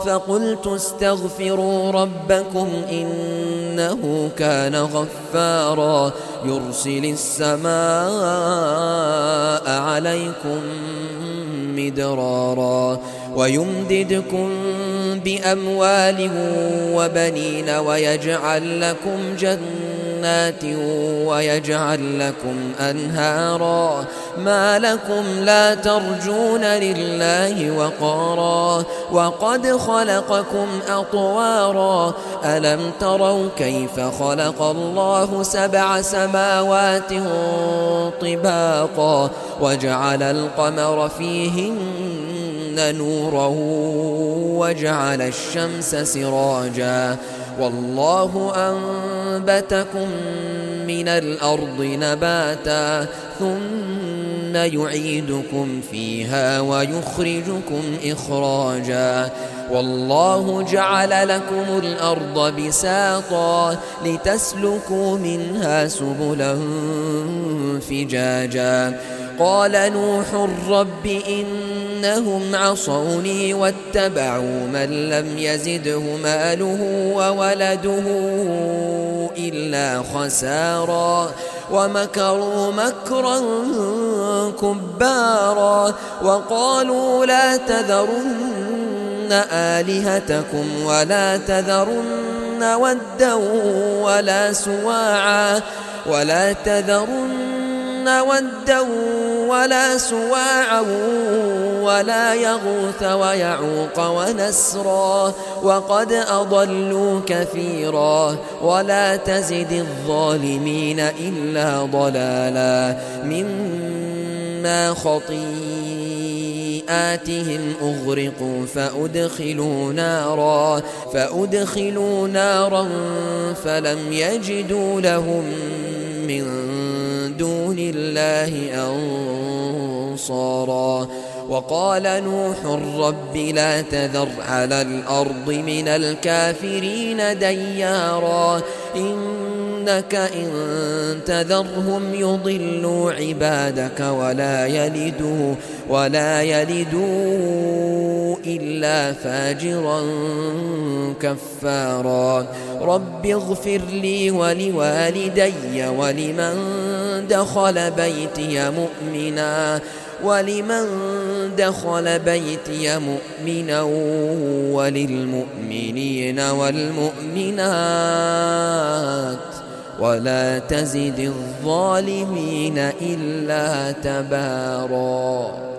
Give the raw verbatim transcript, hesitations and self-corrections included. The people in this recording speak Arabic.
فقلت استغفروا ربكم إنه كان غفارا يرسل السماء عليكم مدرارا ويمددكم بأموال وبنين ويجعل لكم جنات ويجعل لكم أنهارا ما لكم لا ترجون لله وقارا وقد خلقكم أطوارا ألم تروا كيف خلق الله سبع سماوات طباقا وجعل القمر فيهن نورا وجعل الشمس سراجا والله أنبتكم من الأرض نباتا ثم يعيدكم فيها ويخرجكم إخراجا والله جعل لكم الأرض بساطا لتسلكوا منها سبلا فجاجا قال نوح رب إنهم عصوني واتبعوا من لم يزده ماله وولده إلا خسارا ومكروا مكرا كبارا وقالوا لا تذرن آلهتكم ولا تذرن ودا ولا سواعا ولا تذرن ودا ولا سواعا ولا يغوث ويعوق ونسرا وقد أضلوا كثيرا ولا تزد الظالمين إلا ضلالا مما خطيئاتهم أغرقوا فأدخلوا نارا فأدخلوا نارا فلم يجدوا لهم من دون الله أنصارا وقال نوح رب لا تذر على الأرض من الكافرين ديارا إنك إن تذرهم يضلوا عبادك ولا يلدوا ولا يلدوا إلا فاجرا كفارا رب اغفر لي ولوالدي ولمن دخل بيتي مؤمنا ولمن دخل بيتي مؤمنا وللمؤمنين والمؤمنات ولا تزد الظالمين إلا تبارا.